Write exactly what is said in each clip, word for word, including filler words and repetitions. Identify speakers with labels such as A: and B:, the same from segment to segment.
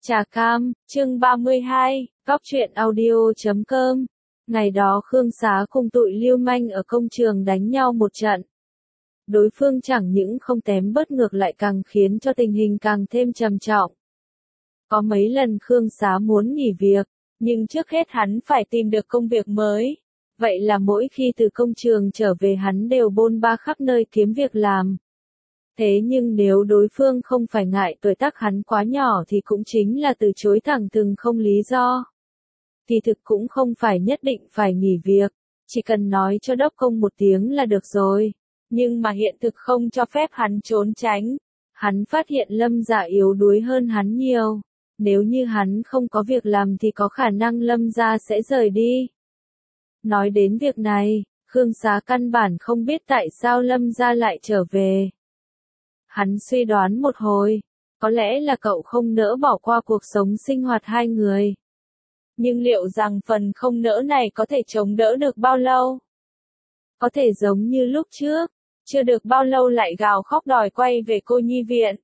A: Trà cam, chương ba mươi hai, góc truyện audio chấm com. Ngày đó Khương Xá cùng tụi lưu manh ở công trường đánh nhau một trận. Đối phương chẳng những không tém bớt ngược lại càng khiến cho tình hình càng thêm trầm trọng. Có mấy lần Khương Xá muốn nghỉ việc, nhưng trước hết hắn phải tìm được công việc mới. Vậy là mỗi khi từ công trường trở về hắn đều bôn ba khắp nơi kiếm việc làm. Thế nhưng nếu đối phương không phải ngại tuổi tác hắn quá nhỏ thì cũng chính là từ chối thẳng thừng không lý do. Thì thực cũng không phải nhất định phải nghỉ việc, chỉ cần nói cho đốc công một tiếng là được rồi. Nhưng mà hiện thực không cho phép hắn trốn tránh. Hắn phát hiện Lâm gia yếu đuối hơn hắn nhiều. Nếu như hắn không có việc làm thì có khả năng Lâm gia sẽ rời đi. Nói đến việc này, Khương Xá căn bản không biết tại sao Lâm gia lại trở về. Hắn suy đoán một hồi, có lẽ là cậu không nỡ bỏ qua cuộc sống sinh hoạt hai người. Nhưng liệu rằng phần không nỡ này có thể chống đỡ được bao lâu? Có thể giống như lúc trước, chưa được bao lâu lại gào khóc đòi quay về cô nhi viện.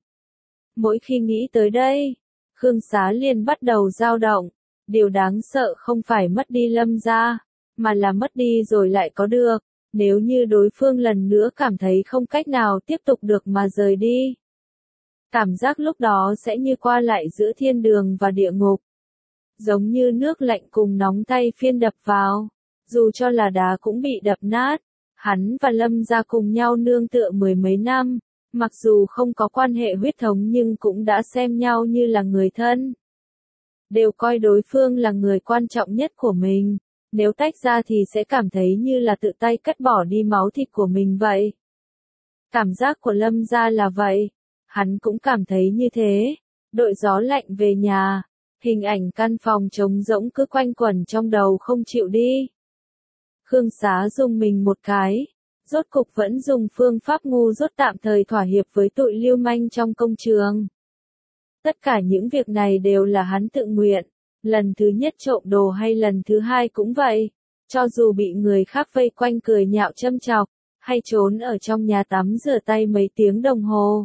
A: Mỗi khi nghĩ tới đây, Khương Xá liền bắt đầu dao động. Điều đáng sợ không phải mất đi Lâm gia, mà là mất đi rồi lại có được. Nếu như đối phương lần nữa cảm thấy không cách nào tiếp tục được mà rời đi. Cảm giác lúc đó sẽ như qua lại giữa thiên đường và địa ngục. Giống như nước lạnh cùng nóng tay phiên đập vào. Dù cho là đá cũng bị đập nát. Hắn và Lâm gia cùng nhau nương tựa mười mấy năm. Mặc dù không có quan hệ huyết thống nhưng cũng đã xem nhau như là người thân. Đều coi đối phương là người quan trọng nhất của mình. Nếu tách ra thì sẽ cảm thấy như là tự tay cắt bỏ đi máu thịt của mình vậy. Cảm giác của Lâm gia là vậy. Hắn cũng cảm thấy như thế. Đội gió lạnh về nhà. Hình ảnh căn phòng trống rỗng cứ quanh quẩn trong đầu không chịu đi. Khương Xá dùng mình một cái. Rốt cục vẫn dùng phương pháp ngu dốt tạm thời thỏa hiệp với tụi lưu manh trong công trường. Tất cả những việc này đều là hắn tự nguyện. Lần thứ nhất trộm đồ hay lần thứ hai cũng vậy. Cho dù bị người khác vây quanh cười nhạo châm chọc, hay trốn ở trong nhà tắm rửa tay mấy tiếng đồng hồ.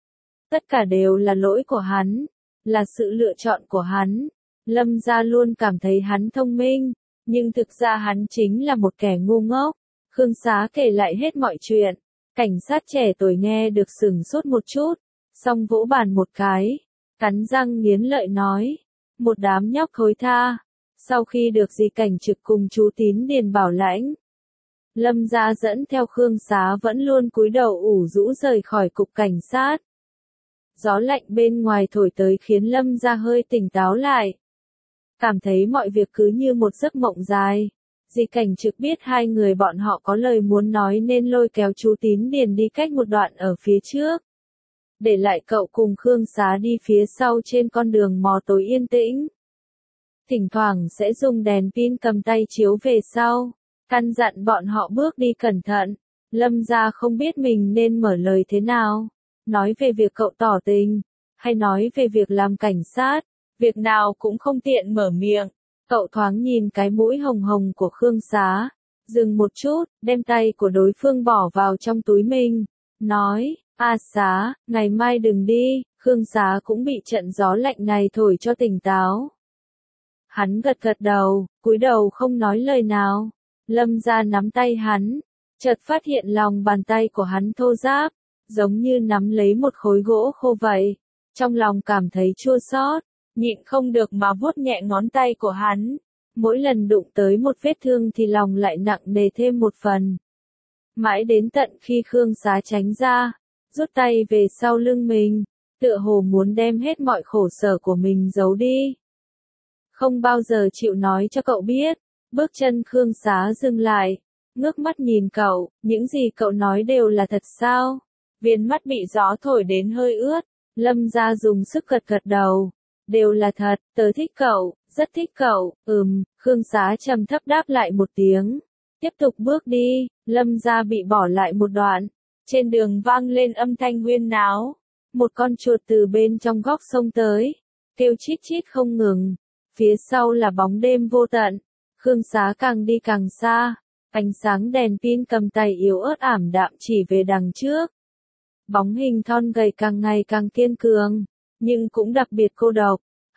A: Tất cả đều là lỗi của hắn, là sự lựa chọn của hắn. Lâm gia luôn cảm thấy hắn thông minh, nhưng thực ra hắn chính là một kẻ ngu ngốc. Khương Xá kể lại hết mọi chuyện. Cảnh sát trẻ tuổi nghe được sửng sốt một chút, xong vỗ bàn một cái, cắn răng nghiến lợi nói. Một đám nhóc thối tha. Sau khi được dì Cảnh Trực cùng chú Tín Điền bảo lãnh, Lâm gia dẫn theo Khương Xá vẫn luôn cúi đầu ủ rũ rời khỏi cục cảnh sát. Gió lạnh bên ngoài thổi tới khiến Lâm gia hơi tỉnh táo lại. Cảm thấy mọi việc cứ như một giấc mộng dài. Dì Cảnh Trực biết hai người bọn họ có lời muốn nói nên lôi kéo chú Tín Điền đi cách một đoạn ở phía trước. Để lại cậu cùng Khương Xá đi phía sau trên con đường mò tối yên tĩnh. Thỉnh thoảng sẽ dùng đèn pin cầm tay chiếu về sau, căn dặn bọn họ bước đi cẩn thận. Lâm gia không biết mình nên mở lời thế nào. Nói về việc cậu tỏ tình, hay nói về việc làm cảnh sát, việc nào cũng không tiện mở miệng. Cậu thoáng nhìn cái mũi hồng hồng của Khương Xá, dừng một chút, đem tay của đối phương bỏ vào trong túi mình, nói. A Xá, ngày mai đừng đi. Khương Xá cũng bị trận gió lạnh này thổi cho tỉnh táo. Hắn gật gật đầu, cúi đầu không nói lời nào. Lâm gia nắm tay hắn, chợt phát hiện lòng bàn tay của hắn thô ráp, giống như nắm lấy một khối gỗ khô vậy. Trong lòng cảm thấy chua xót, nhịn không được mà vuốt nhẹ ngón tay của hắn. Mỗi lần đụng tới một vết thương thì lòng lại nặng nề thêm một phần. Mãi đến tận khi Khương Xá tránh ra, rút tay về sau lưng mình, tựa hồ muốn đem hết mọi khổ sở của mình giấu đi. Không bao giờ chịu nói cho cậu biết. Bước chân Khương Xá dừng lại, ngước mắt nhìn cậu. Những gì cậu nói đều là thật sao? Viền mắt bị gió thổi đến hơi ướt. Lâm gia dùng sức gật gật đầu. Đều là thật, tớ thích cậu, rất thích cậu. Ừm, Khương Xá trầm thấp đáp lại một tiếng. Tiếp tục bước đi. Lâm gia bị bỏ lại một đoạn. Trên đường vang lên âm thanh huyên náo. Một con chuột từ bên trong góc sông tới, kêu chít chít không ngừng. Phía sau là bóng đêm vô tận. Khương Xá càng đi càng xa. Ánh sáng đèn pin cầm tay yếu ớt ảm đạm chỉ về đằng trước. Bóng hình thon gầy càng ngày càng kiên cường, nhưng cũng đặc biệt cô độc.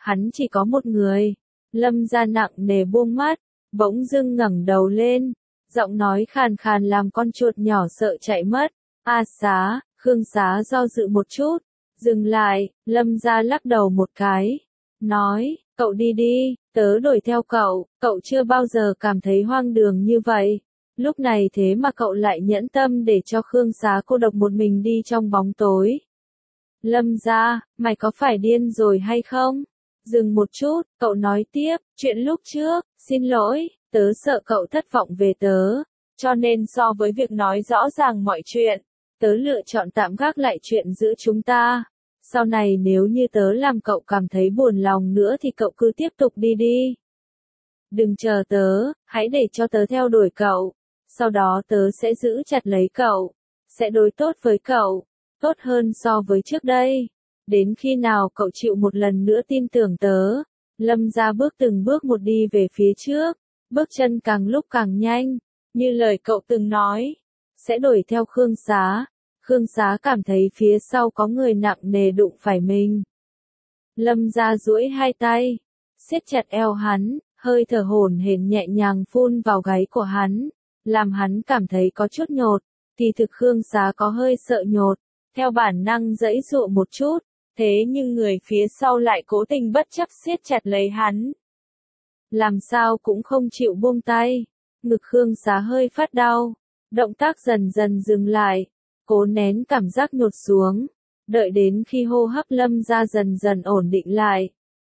A: Hắn chỉ có một người. Lâm Gia nặng nề buông mắt, bỗng dưng ngẩng đầu lên, giọng nói khàn khàn làm con chuột nhỏ sợ chạy mất. A Xá, Khương Xá do dự một chút, dừng lại, Lâm Gia lắc đầu một cái, nói, cậu đi đi, tớ đuổi theo cậu, cậu chưa bao giờ cảm thấy hoang đường như vậy. Lúc này thế mà cậu lại nhẫn tâm để cho Khương Xá cô độc một mình đi trong bóng tối. Lâm Gia, mày có phải điên rồi hay không? Dừng một chút, cậu nói tiếp, chuyện lúc trước, xin lỗi, tớ sợ cậu thất vọng về tớ, cho nên so với việc nói rõ ràng mọi chuyện, tớ lựa chọn tạm gác lại chuyện giữa chúng ta. Sau này nếu như tớ làm cậu cảm thấy buồn lòng nữa thì cậu cứ tiếp tục đi đi. Đừng chờ tớ, hãy để cho tớ theo đuổi cậu, sau đó tớ sẽ giữ chặt lấy cậu, sẽ đối tốt với cậu, tốt hơn so với trước đây. Đến khi nào cậu chịu một lần nữa tin tưởng tớ. Lâm Gia bước từng bước một đi về phía trước, bước chân càng lúc càng nhanh, như lời cậu từng nói, sẽ đuổi theo Khương Xá. Khương Xá cảm thấy phía sau có người nặng nề đụng phải mình. Lâm Gia duỗi hai tay, siết chặt eo hắn, hơi thở hổn hển nhẹ nhàng phun vào gáy của hắn, làm hắn cảm thấy có chút nhột. Kỳ thực Khương Xá có hơi sợ nhột, theo bản năng giãy giụa một chút. Thế nhưng người phía sau lại cố tình bất chấp siết chặt lấy hắn. Làm sao cũng không chịu buông tay. Ngực Khương Xá hơi phát đau. Động tác dần dần dừng lại. Cố nén cảm giác nhột xuống. Đợi đến khi hô hấp Lâm Gia dần dần ổn định lại.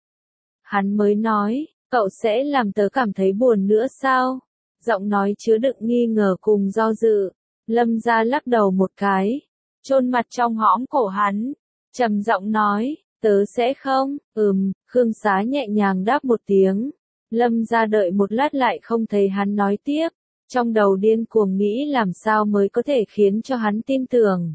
A: Hắn mới nói, cậu sẽ làm tớ cảm thấy buồn nữa sao? Giọng nói chứa đựng nghi ngờ cùng do dự. Lâm Gia lắc đầu một cái. Chôn mặt trong hõm cổ hắn. Trầm giọng nói, tớ sẽ không, ừm, Khương Xá nhẹ nhàng đáp một tiếng. Lâm Gia đợi một lát lại không thấy hắn nói tiếp, trong đầu điên cuồng nghĩ làm sao mới có thể khiến cho hắn tin tưởng.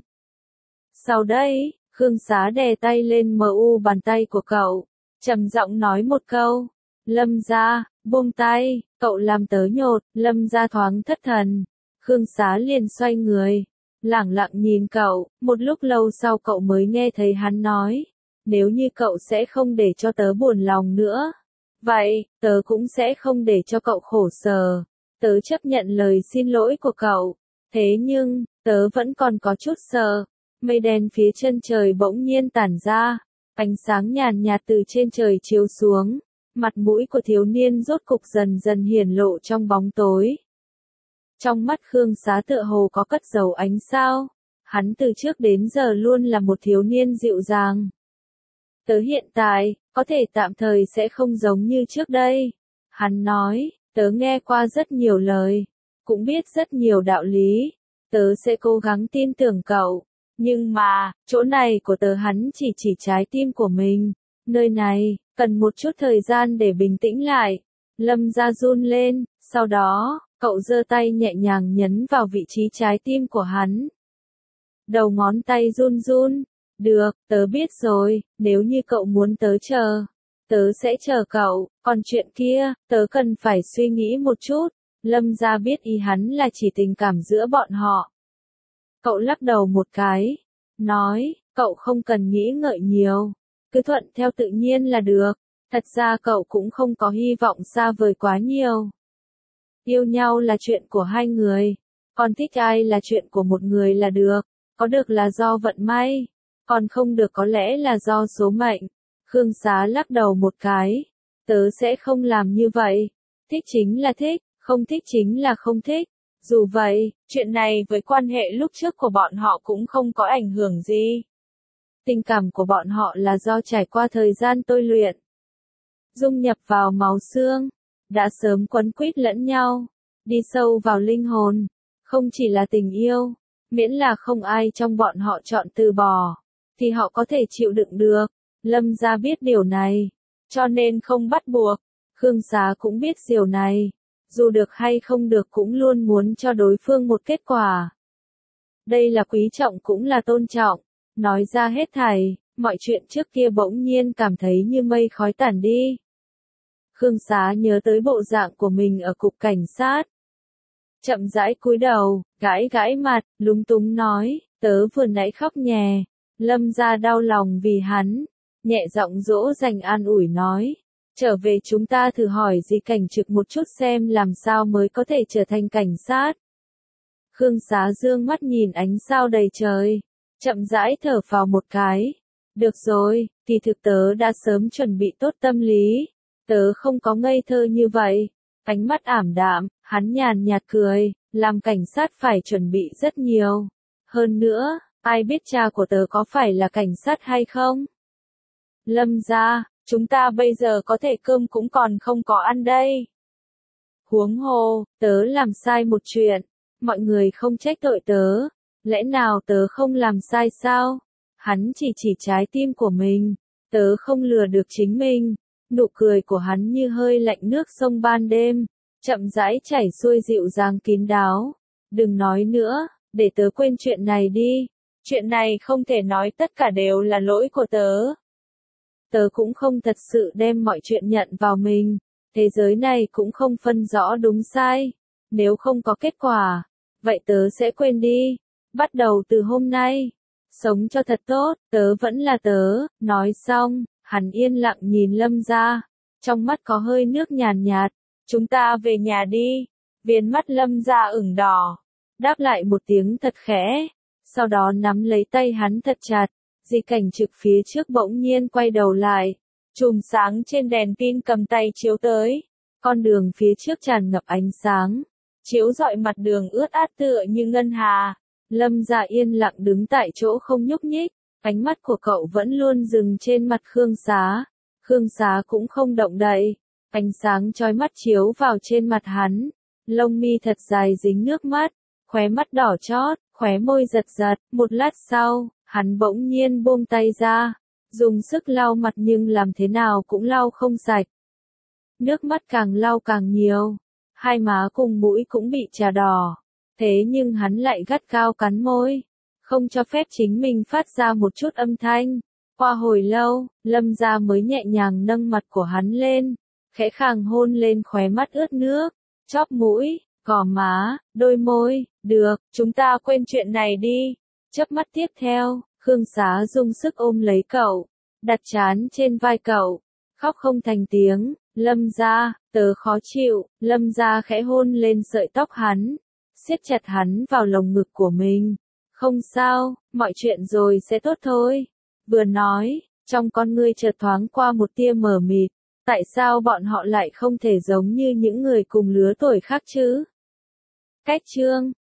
A: Sau đây, Khương Xá đè tay lên mờ u bàn tay của cậu, trầm giọng nói một câu, Lâm Gia, buông tay, cậu làm tớ nhột. Lâm Gia thoáng thất thần, Khương Xá liền xoay người. Lẳng lặng nhìn cậu, một lúc lâu sau cậu mới nghe thấy hắn nói, nếu như cậu sẽ không để cho tớ buồn lòng nữa, vậy, tớ cũng sẽ không để cho cậu khổ sở, tớ chấp nhận lời xin lỗi của cậu, thế nhưng, tớ vẫn còn có chút sợ. Mây đen phía chân trời bỗng nhiên tản ra, ánh sáng nhàn nhạt từ trên trời chiếu xuống, mặt mũi của thiếu niên rốt cục dần dần hiển lộ trong bóng tối. Trong mắt Khương Xá tựa hồ có cất dấu ánh sao. Hắn từ trước đến giờ luôn là một thiếu niên dịu dàng. Tớ hiện tại, có thể tạm thời sẽ không giống như trước đây. Hắn nói, tớ nghe qua rất nhiều lời, cũng biết rất nhiều đạo lý. Tớ sẽ cố gắng tin tưởng cậu. Nhưng mà, chỗ này của tớ hắn chỉ chỉ trái tim của mình. Nơi này, cần một chút thời gian để bình tĩnh lại. Lâm Gia run lên, sau đó, cậu giơ tay nhẹ nhàng nhấn vào vị trí trái tim của hắn. Đầu ngón tay run run. Được, tớ biết rồi, nếu như cậu muốn tớ chờ, tớ sẽ chờ cậu, còn chuyện kia, tớ cần phải suy nghĩ một chút. Lâm Gia biết ý hắn là chỉ tình cảm giữa bọn họ. Cậu lắc đầu một cái, nói, cậu không cần nghĩ ngợi nhiều, cứ thuận theo tự nhiên là được. Thật ra cậu cũng không có hy vọng xa vời quá nhiều. Yêu nhau là chuyện của hai người, còn thích ai là chuyện của một người là được, có được là do vận may, còn không được có lẽ là do số mệnh. Khương Xá lắc đầu một cái, tớ sẽ không làm như vậy, thích chính là thích, không thích chính là không thích. Dù vậy, chuyện này với quan hệ lúc trước của bọn họ cũng không có ảnh hưởng gì. Tình cảm của bọn họ là do trải qua thời gian tôi luyện, dung nhập vào máu xương, đã sớm quấn quýt lẫn nhau, đi sâu vào linh hồn, không chỉ là tình yêu, miễn là không ai trong bọn họ chọn từ bỏ, thì họ có thể chịu đựng được. Lâm Gia biết điều này, cho nên không bắt buộc. Khương Xá cũng biết điều này, dù được hay không được cũng luôn muốn cho đối phương một kết quả. Đây là quý trọng cũng là tôn trọng, nói ra hết thảy, mọi chuyện trước kia bỗng nhiên cảm thấy như mây khói tản đi. Khương Xá nhớ tới bộ dạng của mình ở cục cảnh sát. Chậm rãi cúi đầu, gãi gãi mặt, lúng túng nói, tớ vừa nãy khóc nhè. Lâm Gia đau lòng vì hắn, nhẹ giọng dỗ dành an ủi nói. Trở về chúng ta thử hỏi Di Cảnh Trực một chút xem làm sao mới có thể trở thành cảnh sát. Khương Xá dương mắt nhìn ánh sao đầy trời, chậm rãi thở phào một cái. Được rồi, thì thực tớ đã sớm chuẩn bị tốt tâm lý, tớ không có ngây thơ như vậy. Ánh mắt ảm đạm, hắn nhàn nhạt cười, làm cảnh sát phải chuẩn bị rất nhiều. Hơn nữa, ai biết cha của tớ có phải là cảnh sát hay không? Lâm gia, chúng ta bây giờ có thể cơm cũng còn không có ăn đây. Huống hồ, tớ làm sai một chuyện, mọi người không trách tội tớ, lẽ nào tớ không làm sai sao? Hắn chỉ chỉ trái tim của mình, tớ không lừa được chính mình. Nụ cười của hắn như hơi lạnh nước sông ban đêm, chậm rãi chảy xuôi dịu dàng kín đáo. Đừng nói nữa, để tớ quên chuyện này đi. Chuyện này không thể nói tất cả đều là lỗi của tớ. Tớ cũng không thật sự đem mọi chuyện nhận vào mình. Thế giới này cũng không phân rõ đúng sai. Nếu không có kết quả, vậy tớ sẽ quên đi. Bắt đầu từ hôm nay, sống cho thật tốt, tớ vẫn là tớ. Nói xong, hắn yên lặng nhìn Lâm gia, trong mắt có hơi nước nhàn nhạt. Chúng ta về nhà đi. Viền mắt Lâm gia ửng đỏ, đáp lại một tiếng thật khẽ, sau đó nắm lấy tay hắn thật chặt. Di Cảnh Trực phía trước bỗng nhiên quay đầu lại, chùm sáng trên đèn pin cầm tay chiếu tới, con đường phía trước tràn ngập ánh sáng, chiếu rọi mặt đường ướt át tựa như ngân hà. Lâm gia yên lặng đứng tại chỗ không nhúc nhích, ánh mắt của cậu vẫn luôn dừng trên mặt Khương Xá. Khương Xá cũng không động đậy, ánh sáng chói mắt chiếu vào trên mặt hắn, lông mi thật dài dính nước mắt, khóe mắt đỏ chót, khóe môi giật giật. Một lát sau, hắn bỗng nhiên buông tay ra, dùng sức lau mặt nhưng làm thế nào cũng lau không sạch. Nước mắt càng lau càng nhiều, hai má cùng mũi cũng bị chà đỏ. Thế nhưng hắn lại gắt gao cắn môi, không cho phép chính mình phát ra một chút âm thanh. Qua hồi lâu, Lâm gia mới nhẹ nhàng nâng mặt của hắn lên, khẽ khàng hôn lên khóe mắt ướt nước, chóp mũi, gò má, đôi môi. Được, chúng ta quên chuyện này đi. Chớp mắt tiếp theo, Khương Xá dùng sức ôm lấy cậu, đặt trán trên vai cậu, khóc không thành tiếng. Lâm gia, tớ khó chịu. Lâm gia khẽ hôn lên sợi tóc hắn, siết chặt hắn vào lồng ngực của mình. Không sao, mọi chuyện rồi sẽ tốt thôi. Vừa nói, trong con ngươi chợt thoáng qua một tia mờ mịt. Tại sao bọn họ lại không thể giống như những người cùng lứa tuổi khác chứ? Cách chương